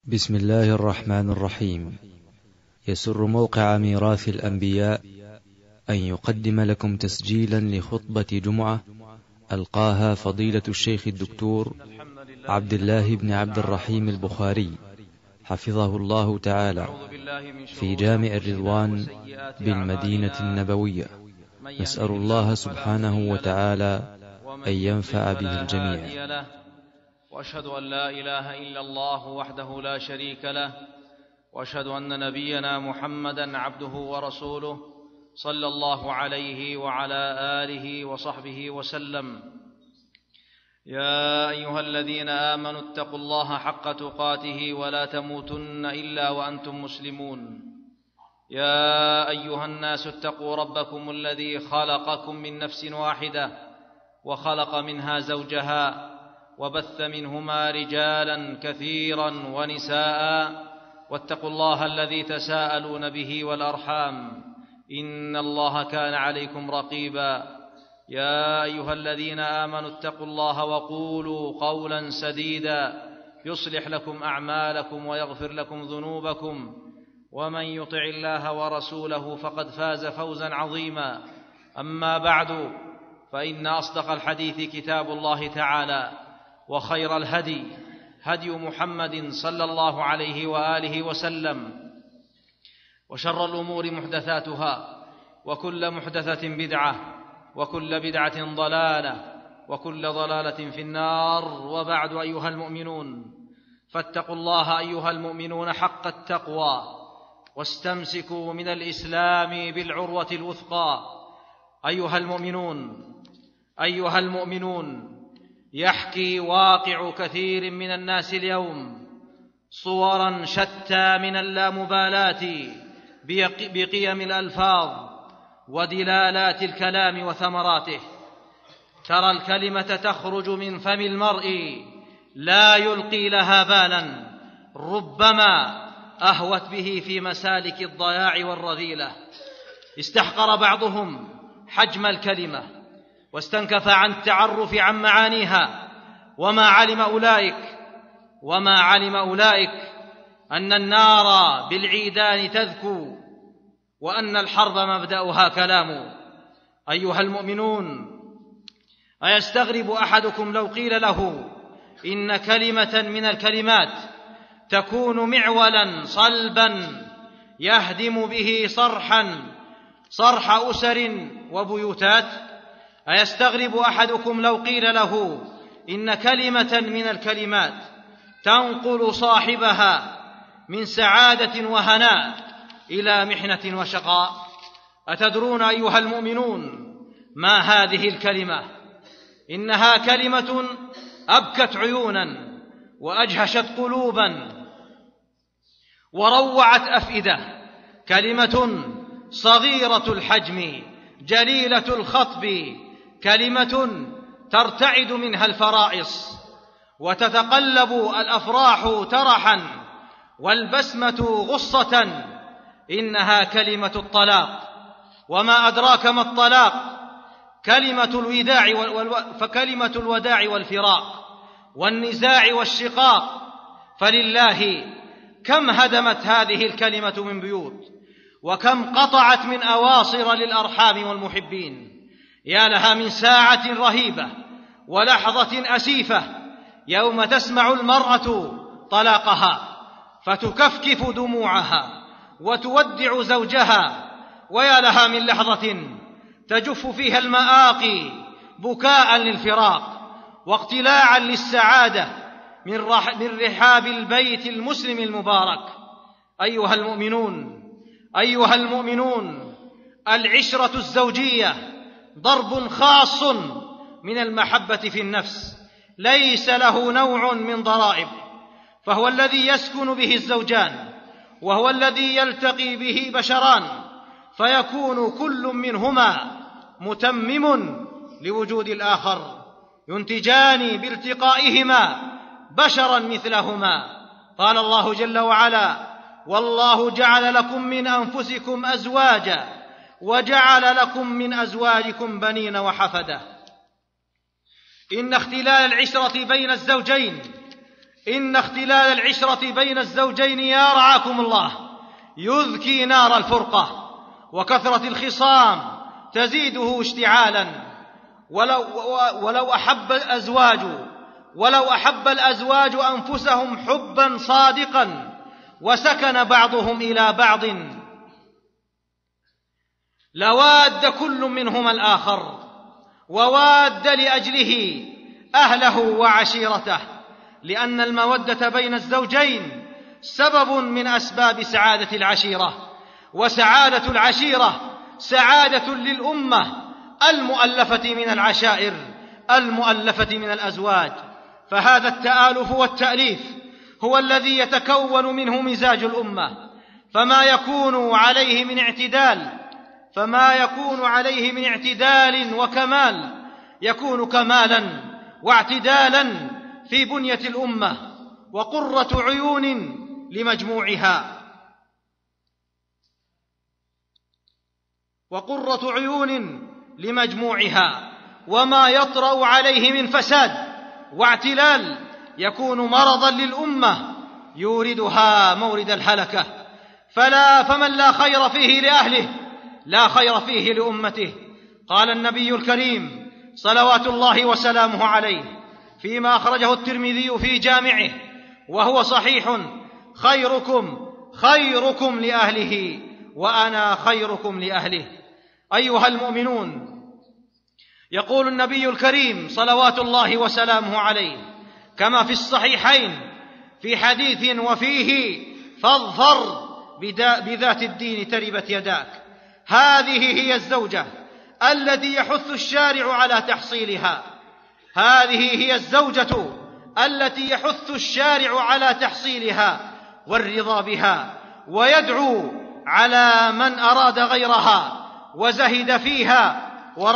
بسم الله الرحمن الرحيم. يسر موقع ميراث الأنبياء أن يقدم لكم تسجيلا لخطبة جمعة ألقاها فضيلة الشيخ الدكتور عبد الله بن عبد الرحيم البخاري حفظه الله تعالى في جامع الرضوان بالمدينة النبوية. نسأل الله سبحانه وتعالى أن ينفع به الجميع. وأشهد أن لا إله إلا الله وحده لا شريك له، وأشهد أن نبينا محمدًا عبده ورسوله صلى الله عليه وعلى آله وصحبه وسلم. يا أيها الذين آمنوا اتقوا الله حق تقاته ولا تموتن إلا وأنتم مسلمون. يا أيها الناس اتقوا ربكم الذي خلقكم من نفس واحدة وخلق منها زوجها وبث منهما رجالا كثيرا ونساء، واتقوا الله الذي تساءلون به والأرحام إن الله كان عليكم رقيبا. يا أيها الذين آمنوا اتقوا الله وقولوا قولا سديدا يصلح لكم أعمالكم ويغفر لكم ذنوبكم، ومن يطع الله ورسوله فقد فاز فوزا عظيما. أما بعد، فإن أصدق الحديث كتاب الله تعالى، وخير الهدي هدي محمد صلى الله عليه وآله وسلم، وشر الأمور محدثاتها، وكل محدثة بدعة، وكل بدعة ضلالة، وكل ضلالة في النار. وبعد، أيها المؤمنون، فاتقوا الله أيها المؤمنون حق التقوى، واستمسكوا من الإسلام بالعروة الوثقى. أيها المؤمنون، يحكي واقع كثير من الناس اليوم صورا شتى من اللامبالاة بقيم الألفاظ ودلالات الكلام وثمراته. ترى الكلمة تخرج من فم المرء لا يلقي لها بالا، ربما أهوت به في مسالك الضياع والرذيلة. استحقر بعضهم حجم الكلمة واستنكف عن التعرف عن معانيها، وما علم أولئك أن النار بالعيدان تذكو، وأن الحرب مبدأها كلام. أيها المؤمنون، أيستغرب أحدكم لو قيل له إن كلمة من الكلمات تكون معولا صلبا يهدم به صرح أسر وبيوتات؟ أيستغرب أحدكم لو قيل له إن كلمة من الكلمات تنقل صاحبها من سعادة وهناء إلى محنة وشقاء؟ أتدرون أيها المؤمنون ما هذه الكلمة؟ إنها كلمة أبكت عيونا وأجهشت قلوبا وروعت أفئدة، كلمة صغيرة الحجم جليلة الخطب، كلمة ترتعد منها الفرائص وتتقلب الأفراح ترحا والبسمة غصة. إنها كلمة الطلاق. وما أدراك ما الطلاق؟ فكلمة الوداع والفراق والنزاع والشقاق. فلله كم هدمت هذه الكلمة من بيوت، وكم قطعت من أواصر للأرحام والمحبين. يا لها من ساعة رهيبة ولحظة أسيفة يوم تسمع المرأة طلاقها فتكفكف دموعها وتودع زوجها، ويا لها من لحظة تجف فيها المآقي بكاء للفراق واقتلاعا للسعادة من رحاب البيت المسلم المبارك. أيها المؤمنون، العشرة الزوجية ضرب خاص من المحبة في النفس، ليس له نوع من ضرائب، فهو الذي يسكن به الزوجان، وهو الذي يلتقي به بشران، فيكون كل منهما متمم لوجود الآخر، ينتجان بالتقائهما بشرا مثلهما. قال الله جل وعلا: والله جعل لكم من أنفسكم أزواجا وجعل لكم من أزواجكم بنين وحفدة. إن اختلال العشرة بين الزوجين إن اختلال العشرة بين الزوجين يا رعاكم الله يذكي نار الفرقة، وكثرة الخصام تزيده اشتعالا. ولو أحب الأزواج أنفسهم حبا صادقا وسكن بعضهم إلى بعض لواد كل منهما الآخر، وواد لأجله أهله وعشيرته، لأن المودة بين الزوجين سبب من أسباب سعادة العشيرة، وسعادة العشيرة سعادة للأمة المؤلفة من العشائر المؤلفة من الأزواج. فهذا التآلف والتأليف هو الذي يتكون منه مزاج الأمة، فما يكون عليه من اعتدال وكمال يكون كمالا واعتدالا في بنية الأمة، وقرة عيون لمجموعها، وما يطرأ عليه من فساد واعتلال يكون مرضا للأمة يوردها مورد الهلكة. فمن لا خير فيه لأهله لا خير فيه لأمته. قال النبي الكريم صلوات الله وسلامه عليه فيما أخرجه الترمذي في جامعه وهو صحيح: خيركم لأهله وأنا خيركم لأهله. أيها المؤمنون، يقول النبي الكريم صلوات الله وسلامه عليه كما في الصحيحين في حديث وفيه: فاظفر بذات الدين تربت يداك. هذه هي الزوجة التي يحث الشارع على تحصيلها، هذه هي الزوجة التي يحث الشارع على تحصيلها والرضا بها، ويدعو على من أراد غيرها وزهد فيها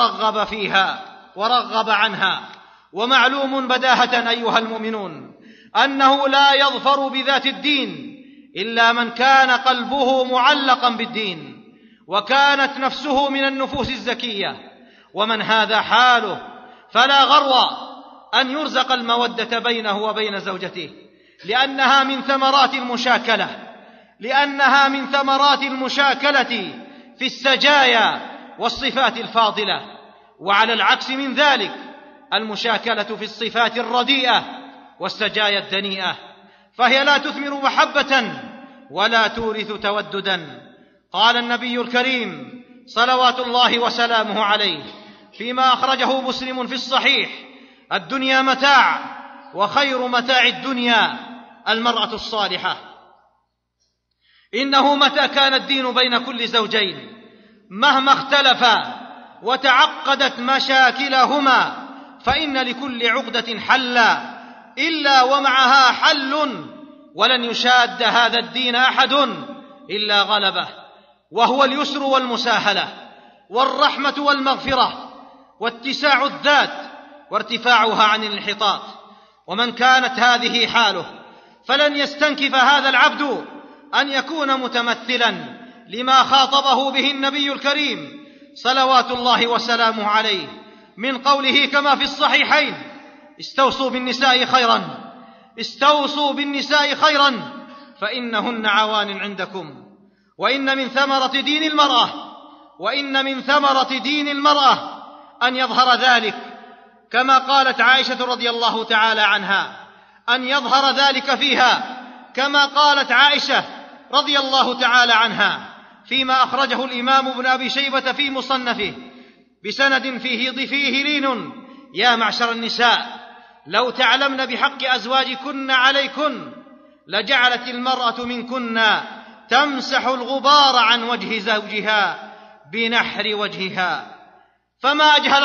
ورغب عنها. ومعلوم بداهة أيها المؤمنون أنه لا يظفر بذات الدين إلا من كان قلبه معلقا بالدين وكانت نفسه من النفوس الزكية. ومن هذا حاله فلا غرو أن يرزق المودة بينه وبين زوجته، لأنها من ثمرات المشاكلة في السجايا والصفات الفاضلة. وعلى العكس من ذلك المشاكلة في الصفات الرديئة والسجايا الدنيئة، فهي لا تثمر محبة ولا تورث توددا. قال النبي الكريم صلوات الله وسلامه عليه فيما أخرجه مسلم في الصحيح: الدنيا متاع، وخير متاع الدنيا المرأة الصالحة. إنه متى كان الدين بين كل زوجين مهما اختلفا وتعقدت مشاكلهما فإن لكل عقدة حلا إلا ومعها حل، ولن يشاد هذا الدين أحد إلا غلبه، وهو اليسر والمساهلة والرحمة والمغفرة واتساع الذات وارتفاعها عن الانحطاط. ومن كانت هذه حاله فلن يستنكف هذا العبد أن يكون متمثلا لما خاطبه به النبي الكريم صلوات الله وسلامه عليه من قوله كما في الصحيحين: استوصوا بالنساء خيرا فإنهن عوان عندكم. وإن من ثمرة دين المرأة أن يظهر ذلك، كما قالت عائشة رضي الله تعالى عنها، أن يظهر ذلك فيها، كما قالت عائشة رضي الله تعالى عنها فيما أخرجه الإمام ابن أبي شيبة في مصنفه بسند فيه لين: يا معشر النساء، لو تعلمن بحق أزواجكن عليكن لجعلت المرأة منكن تمسح الغبار عن وجه زوجها بنحر وجهها. فما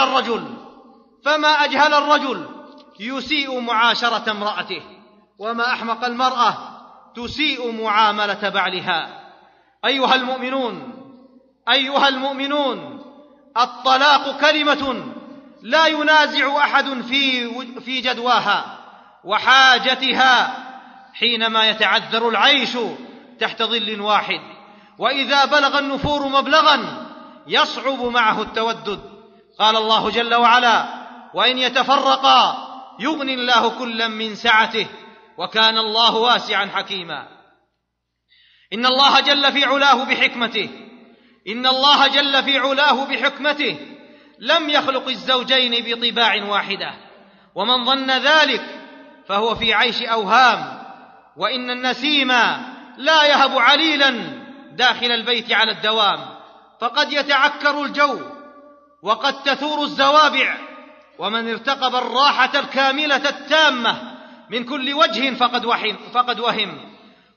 أجهل الرجل يسيء معاشرة امرأته، وما أحمق المرأة تسيء معاملة بعلها. أيها المؤمنون، الطلاق كلمة لا ينازع أحد في جدواها وحاجتها حينما يتعذر العيش تحت ظل واحد، وإذا بلغ النفور مبلغا يصعب معه التودد. قال الله جل وعلا: وإن يتفرقا يغني الله كلا من سعته وكان الله واسعا حكيما. إن الله جل في علاه بحكمته لم يخلق الزوجين بطباع واحدة، ومن ظن ذلك فهو في عيش أوهام. وإن النسيم لا يهب عليلا داخل البيت على الدوام، فقد يتعكر الجو وقد تثور الزوابع، ومن ارتقب الراحة الكاملة التامة من كل وجه فقد وهم.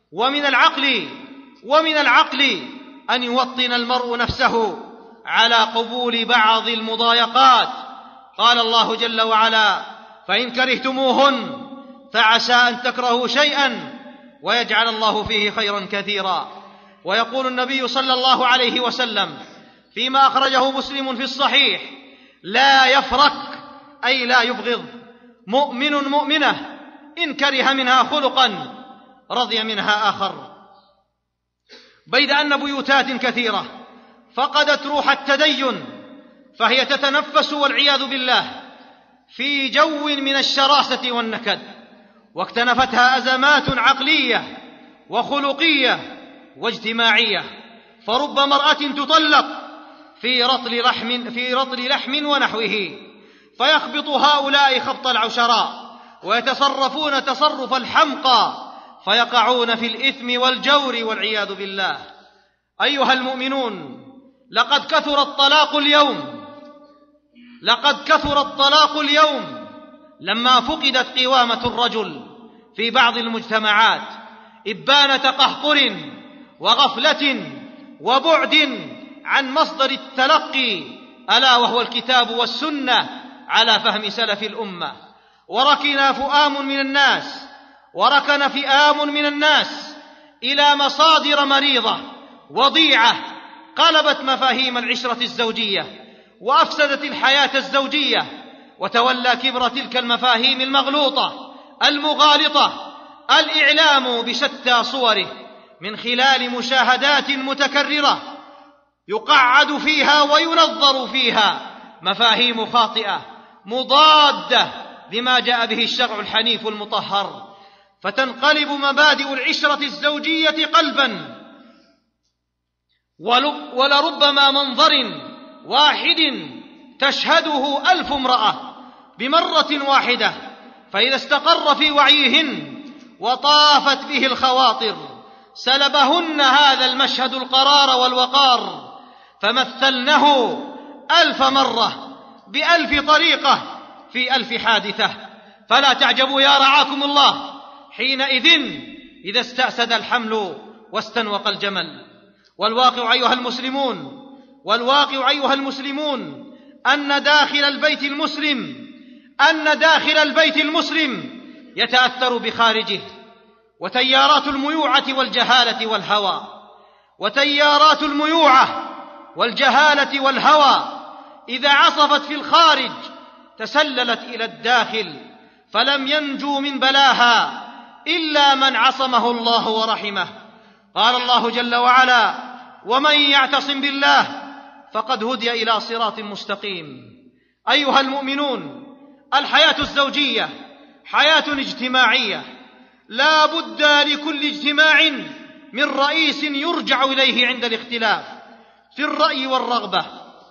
ومن العقل أن يوطن المرء نفسه على قبول بعض المضايقات. قال الله جل وعلا: فإن كرهتموهن فعسى أن تكرهوا شيئا ويجعل الله فيه خيرا كثيرا. ويقول النبي صلى الله عليه وسلم فيما أخرجه مسلم في الصحيح: لا يفرق، أي لا يبغض، مؤمن مؤمنة إن كره منها خلقا رضي منها آخر. بيد أن بيوتات كثيرة فقدت روح التدين، فهي تتنفس والعياذ بالله في جو من الشراسة والنكد، واكتنفتها أزمات عقلية وخلقية واجتماعية. فرب امرأة تطلق في رطل لحم ونحوه، فيخبط هؤلاء خبط العشراء ويتصرفون تصرف الحمقى، فيقعون في الإثم والجور والعياذ بالله. أيها المؤمنون، لقد كثر الطلاق اليوم لما فقدت قوامة الرجل في بعض المجتمعات، إبان تقهقر وغفلة وبعد عن مصدر التلقي، ألا وهو الكتاب والسنة على فهم سلف الأمة. وركن فئام من الناس إلى مصادر مريضة وضيعة قلبت مفاهيم العشرة الزوجية وأفسدت الحياة الزوجية، وتولى كبر تلك المفاهيم المغلوطة المغالطة الإعلام بشتى صوره، من خلال مشاهدات متكررة يقعد فيها وينظر فيها مفاهيم خاطئة مضادة لما جاء به الشرع الحنيف المطهر، فتنقلب مبادئ العشرة الزوجية قلبا. ولربما منظر واحد تشهده 1000 امرأة بمرة واحدة، فإذا استقر في وعيهن وطافت به الخواطر سلبهن هذا المشهد القرار والوقار، فمثلنه 1000 مرة ب1000 طريقة في 1000 حادثة. فلا تعجبوا يا رعاكم الله حينئذ إذا استأسد الحمل واستنوق الجمل. والواقع أيها المسلمون أن داخل البيت المسلم يتأثر بخارجه، وتيارات الميوعة والجهالة إذا عصفت في الخارج تسللت إلى الداخل، فلم ينجو من بلاها إلا من عصمه الله ورحمه. قال الله جل وعلا: ومن يعتصم بالله فقد هدي إلى صراط مستقيم. أيها المؤمنون، الحياة الزوجية حياة اجتماعية، لا بد لكل اجتماع من رئيس يرجع إليه عند الاختلاف في الرأي والرغبة،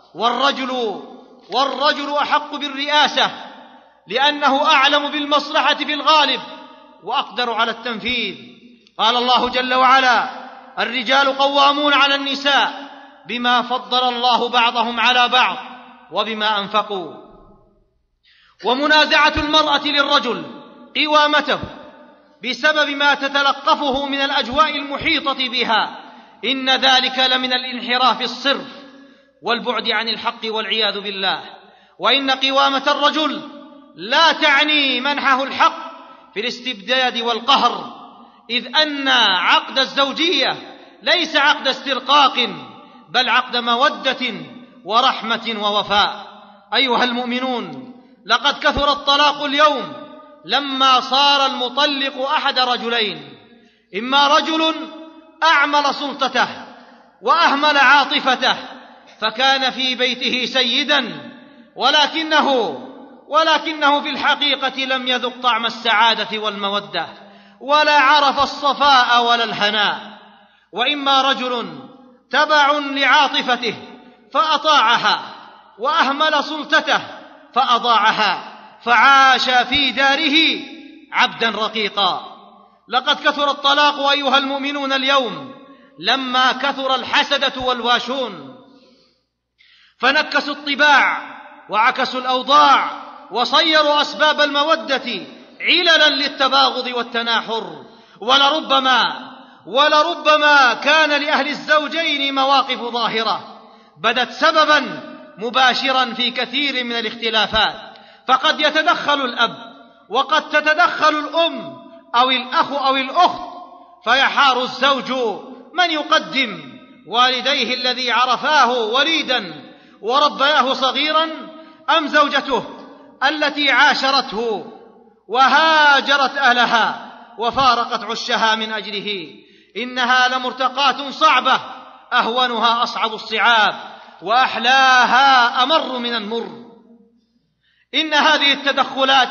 والرجل أحق بالرئاسة لأنه أعلم بالمصلحة في الغالب وأقدر على التنفيذ. قال الله جل وعلا: الرجال قوامون على النساء بما فضل الله بعضهم على بعض وبما أنفقوا. ومنازعة المرأة للرجل قوامته بسبب ما تتلقفه من الأجواء المحيطة بها، إن ذلك لمن الانحراف الصرف والبعد عن الحق والعياذ بالله. وإن قوامة الرجل لا تعني منحه الحق في الاستبداد والقهر، إذ أن عقد الزوجية ليس عقد استرقاق، بل عقد مودة ورحمة ووفاء. أيها المؤمنون، لقد كثر الطلاق اليوم لما صار المطلق أحد رجلين: إما رجل أعمل سلطته وأهمل عاطفته فكان في بيته سيدا، ولكنه في الحقيقة لم يذق طعم السعادة والمودة، ولا عرف الصفاء ولا الهناء. وإما رجل تبع لعاطفته فأطاعها وأهمل سلطته فأضاعها، فعاش في داره عبدا رقيقا. لقد كثر الطلاق أيها المؤمنون اليوم لما كثر الحسدة والواشون، فنكسوا الطباع وعكسوا الأوضاع وصيروا أسباب المودة عللا للتباغض والتناحر. ولربما كان لأهل الزوجين مواقف ظاهرة بدت سببا مباشرا في كثير من الاختلافات، فقد يتدخل الأب وقد تتدخل الأم أو الأخ أو الأخت، فيحار الزوج من يقدم والديه الذي عرفاه وليدا وربياه صغيرا أم زوجته التي عاشرته وهاجرت أهلها وفارقت عشها من أجله. إنها لمرتقات صعبة أهونها أصعب الصعاب وأحلاها أمر من المر. إن هذه التدخلات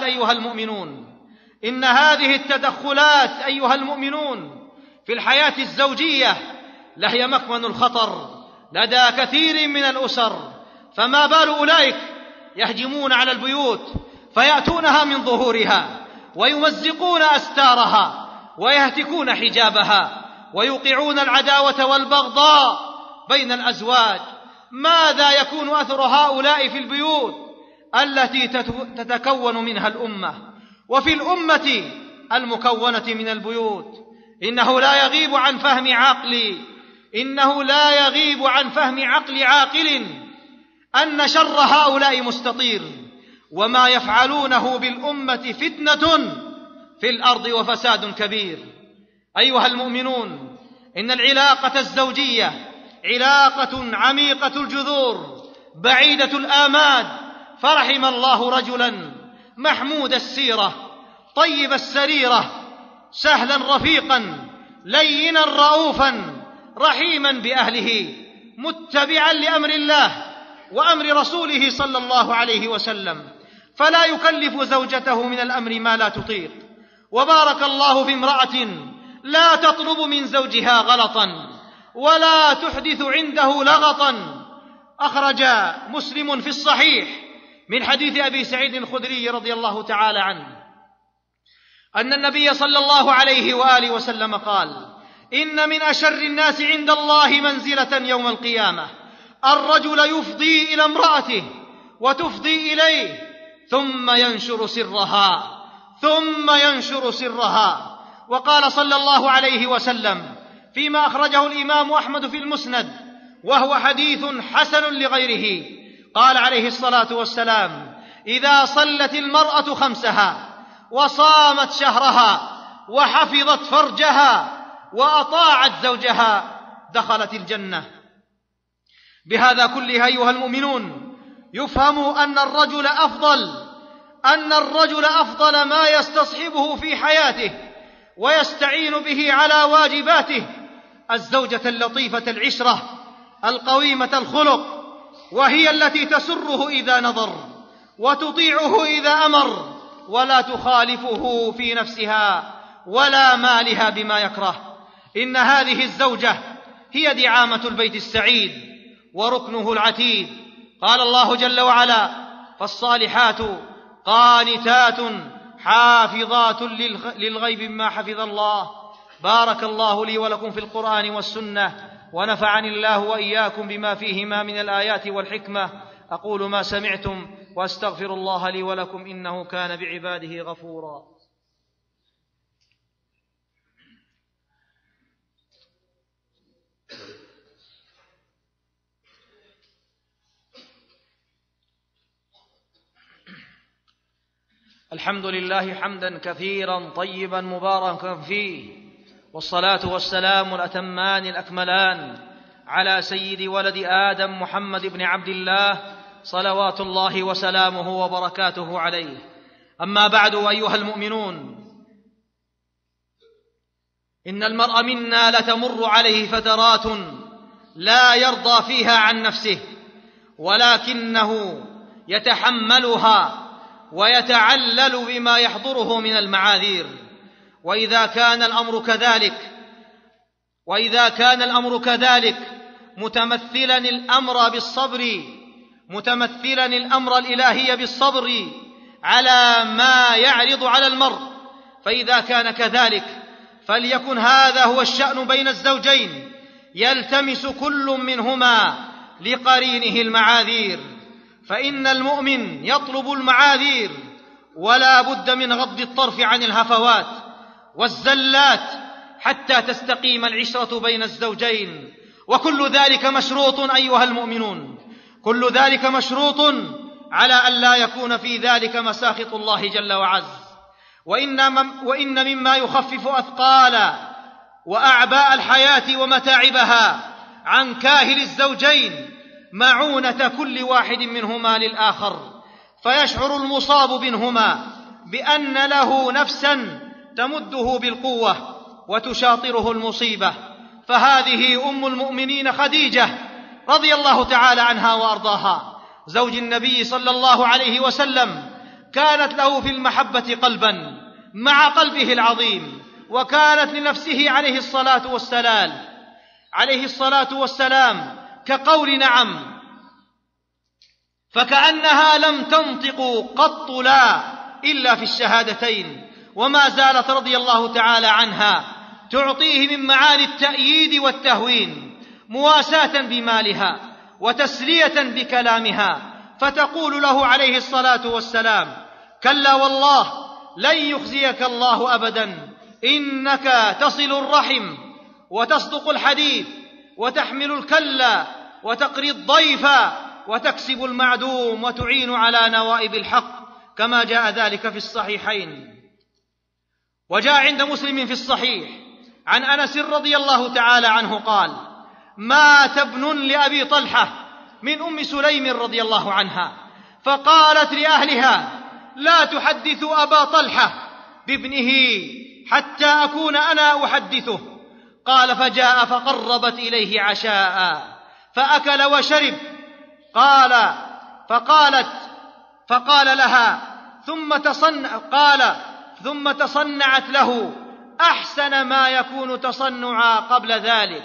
أيها المؤمنون في الحياة الزوجية لهي مكمن الخطر لدى كثير من الأسر، فما بال أولئك يهجمون على البيوت فيأتونها من ظهورها ويمزقون أستارها ويهتكون حجابها ويوقعون العداوة والبغضاء بين الأزواج. ماذا يكون أثر هؤلاء في البيوت التي تتكون منها الأمة وفي الأمة المكونة من البيوت؟ إنه لا يغيب عن فهم عقل عاقل أن شر هؤلاء مستطير، وما يفعلونه بالأمة فتنة في الأرض وفساد كبير. أيها المؤمنون، إن العلاقة الزوجية علاقة عميقة الجذور بعيدة الآماد، فرحم الله رجلا محمود السيرة طيب السريرة سهلا رفيقا لينا رؤوفا رحيما بأهله متبعا لأمر الله وأمر رسوله صلى الله عليه وسلم، فلا يكلف زوجته من الأمر ما لا تطيق. وبارك الله في امرأة لا تطلب من زوجها غلطا ولا تحدث عنده لغطا. أخرج مسلم في الصحيح من حديث أبي سعيد الخدري رضي الله تعالى عنه أن النبي صلى الله عليه وآله وسلم قال: إن من أشر الناس عند الله منزلة يوم القيامة الرجل يفضي إلى امرأته وتفضي إليه ثم ينشر سرها. وقال صلى الله عليه وسلم فيما أخرجه الإمام أحمد في المسند وهو حديث حسن لغيره، قال عليه الصلاة والسلام: إذا صلت المرأة خمسها وصامت شهرها وحفظت فرجها وأطاعت زوجها دخلت الجنة. بهذا كله أيها المؤمنون يفهم أن الرجل أفضل ما يستصحبه في حياته ويستعين به على واجباته الزوجة اللطيفة العشرة القويمة الخلق، وهي التي تسره إذا نظر وتطيعه إذا أمر ولا تخالفه في نفسها ولا مالها بما يكره. إن هذه الزوجة هي دعامة البيت السعيد وركنه العتيد. قال الله جل وعلا: فالصالحات قانتات حافظات للغيب بما حفظ الله. بارك الله لي ولكم في القرآن والسنة، ونفعني الله وإياكم بما فيهما من الآيات والحكمة. أقول ما سمعتم وأستغفر الله لي ولكم إنه كان بعباده غفورا. الحمد لله حمدا كثيرا طيبا مباركا فيه، والصلاة والسلام الأتمان الأكملان على سيد ولد آدم محمد بن عبد الله صلوات الله وسلامه وبركاته عليه. أما بعد، أيها المؤمنون، إن المرء منا لتمر عليه فترات لا يرضى فيها عن نفسه، ولكنه يتحملها ويتعلل بما يحضره من المعاذير، وإذا كان الأمر كذلك متمثلا الأمر الإلهي بالصبر على ما يعرض على المرء، فإذا كان كذلك فليكن هذا هو الشأن بين الزوجين، يلتمس كل منهما لقرينه المعاذير، فإن المؤمن يطلب المعاذير ولا بد من غض الطرف عن الهفوات والزلات حتى تستقيم العشرة بين الزوجين. وكل ذلك مشروط أيها المؤمنون، كل ذلك مشروط على أن لا يكون في ذلك مساخط الله جل وعز. وإن مما يخفف أثقال وأعباء الحياة ومتاعبها عن كاهل الزوجين معونة كل واحد منهما للآخر، فيشعر المصاب منهما بأن له نفسا تمده بالقوة وتشاطره المصيبة. فهذه أم المؤمنين خديجة رضي الله تعالى عنها وأرضاها زوج النبي صلى الله عليه وسلم، كانت له في المحبة قلبا مع قلبه العظيم، وكانت لنفسه عليه الصلاة والسلام كقول نعم، فكأنها لم تنطق قط لا إلا في الشهادتين، وما زالت رضي الله تعالى عنها تعطيه من معاني التأييد والتهوين، مواساة بمالها وتسلية بكلامها، فتقول له عليه الصلاة والسلام: كلا والله لن يخزيك الله أبدا، إنك تصل الرحم وتصدق الحديث وتحمل الكلا وتقري الضيف وتكسب المعدوم وتعين على نوائب الحق، كما جاء ذلك في الصحيحين. وجاء عند مسلم في الصحيح عن أنس رضي الله تعالى عنه قال: مات ابن لأبي طلحة من أم سليم رضي الله عنها، فقالت لأهلها: لا تحدثوا أبا طلحة بابنه حتى أكون أنا أحدثه. قال: فجاء فقربت إليه عشاء فأكل وشرب. فقال لها ثم تصنعت له أحسن ما يكون تصنعا قبل ذلك،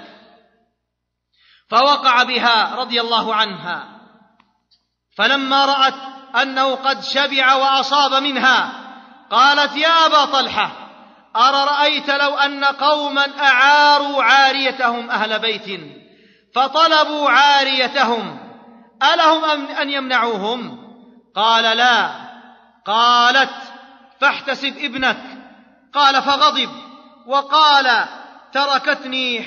فوقع بها رضي الله عنها. فلما رأت أنه قد شبع وأصاب منها قالت: يا أبا طلحة، أرأيت لو أن قوما أعاروا عاريتهم أهل بيت فطلبوا عاريتهم ألهم أن يمنعوهم؟ قال: لا. قالت: فاحتسب ابنك. قال: فغضب وقال: تركتني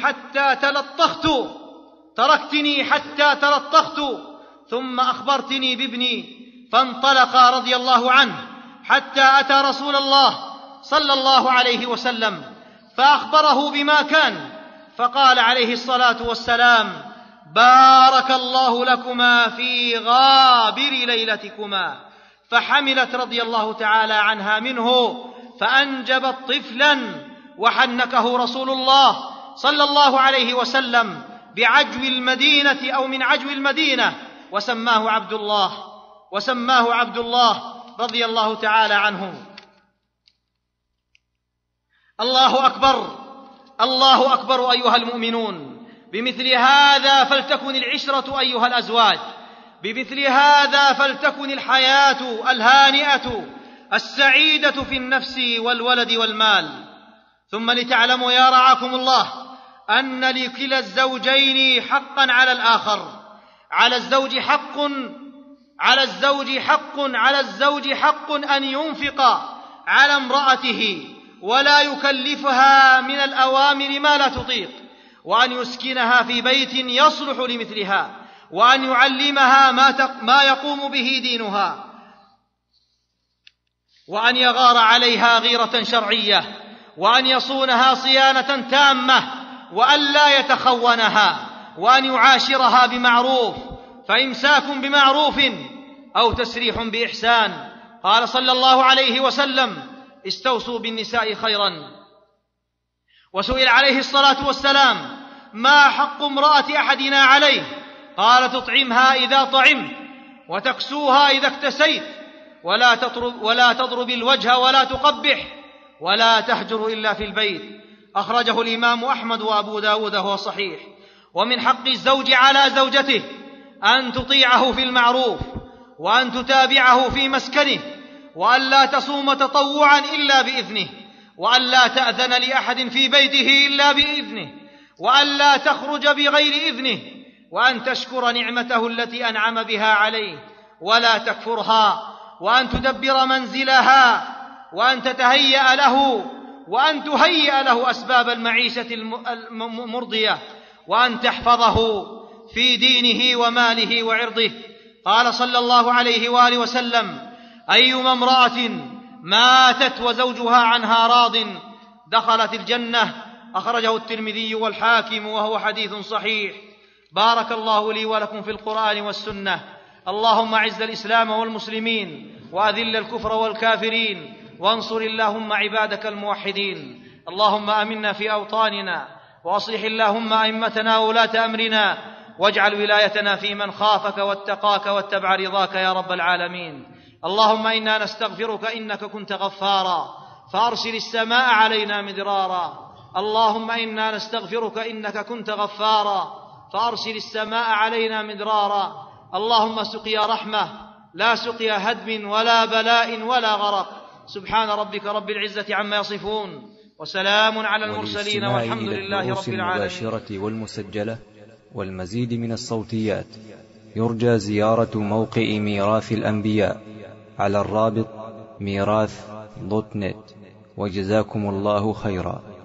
حتى تلطخت ثم أخبرتني بابني. فانطلق رضي الله عنه حتى أتى رسول الله صلى الله عليه وسلم فأخبره بما كان، فقال عليه الصلاة والسلام: بارك الله لكما في غابر ليلتكما. فحملت رضي الله تعالى عنها منه فأنجبت طفلا، وحنكه رسول الله صلى الله عليه وسلم بعجو المدينة أو من عجو المدينة، وسماه عبد الله رضي الله تعالى عنه. الله أكبر، الله أكبر أيها المؤمنون. بمثل هذا فلتكن العشرة أيها الأزواج، بمثل هذا فلتكن الحياة الهانئة السعيدة في النفس والولد والمال. ثم لتعلموا يا رعاكم الله أن لكلا الزوجين حقا على الآخر. على الزوج حق أن ينفق على امرأته ولا يكلفها من الأوامر ما لا تطيق، وأن يسكنها في بيت يصلح لمثلها، وأن يعلمها ما يقوم به دينها، وأن يغار عليها غيرة شرعية، وأن يصونها صيانة تامة، وأن لا يتخونها، وأن يعاشرها بمعروف، فإمساك بمعروف أو تسريح بإحسان. قال صلى الله عليه وسلم: استوصوا بالنساء خيرا. وسئل عليه الصلاة والسلام: ما حق امرأة أحدنا عليه؟ قال: تطعمها إذا طعمت، وتكسوها إذا اكتسيت، ولا تضرب الوجه ولا تقبح، ولا تهجر إلا في البيت. أخرجه الإمام أحمد وأبو داود وهو صحيح. ومن حق الزوج على زوجته أن تطيعه في المعروف، وأن تتابعه في مسكنه، وأن لا تصوم تطوعا إلا بإذنه، وأن لا تأذن لأحد في بيته إلا بإذنه، وأن لا تخرج بغير إذنه، وأن تشكر نعمته التي أنعم بها عليه ولا تكفرها، وأن تدبر منزلها، وأن تتهيأ له، وأن تهيئ له أسباب المعيشة المرضية، وأن تحفظه في دينه وماله وعرضه. قال صلى الله عليه وآله وسلم: أيما امرأة ماتت وزوجها عنها راض دخلت الجنة. أخرجه الترمذي والحاكم وهو حديث صحيح. بارك الله لي ولكم في القرآن والسنة. اللهم أعز الإسلام والمسلمين، وأذل الكفر والكافرين، وانصر اللهم عبادك الموحدين. اللهم آمنا في أوطاننا، وأصلح اللهم أئمتنا وولاة أمرنا، واجعل ولايتنا في من خافك واتقاك واتبع رضاك يا رب العالمين. اللهم إنا نستغفرك إنك كنت غفارا فأرسل السماء علينا مدرارا. اللهم إنا نستغفرك إنك كنت غفارا فأرسل السماء علينا مدرارا. اللهم سقيا رحمة لا سقيا هدم ولا بلاء ولا غرق. سبحان ربك رب العزة عما يصفون، وسلام على المرسلين، والحمد لله رب العالمين. المباشرة والمسجلة والمزيد من الصوتيات يرجى زيارة موقع ميراث الأنبياء على الرابط ميراث.net. وجزاكم الله خيرا.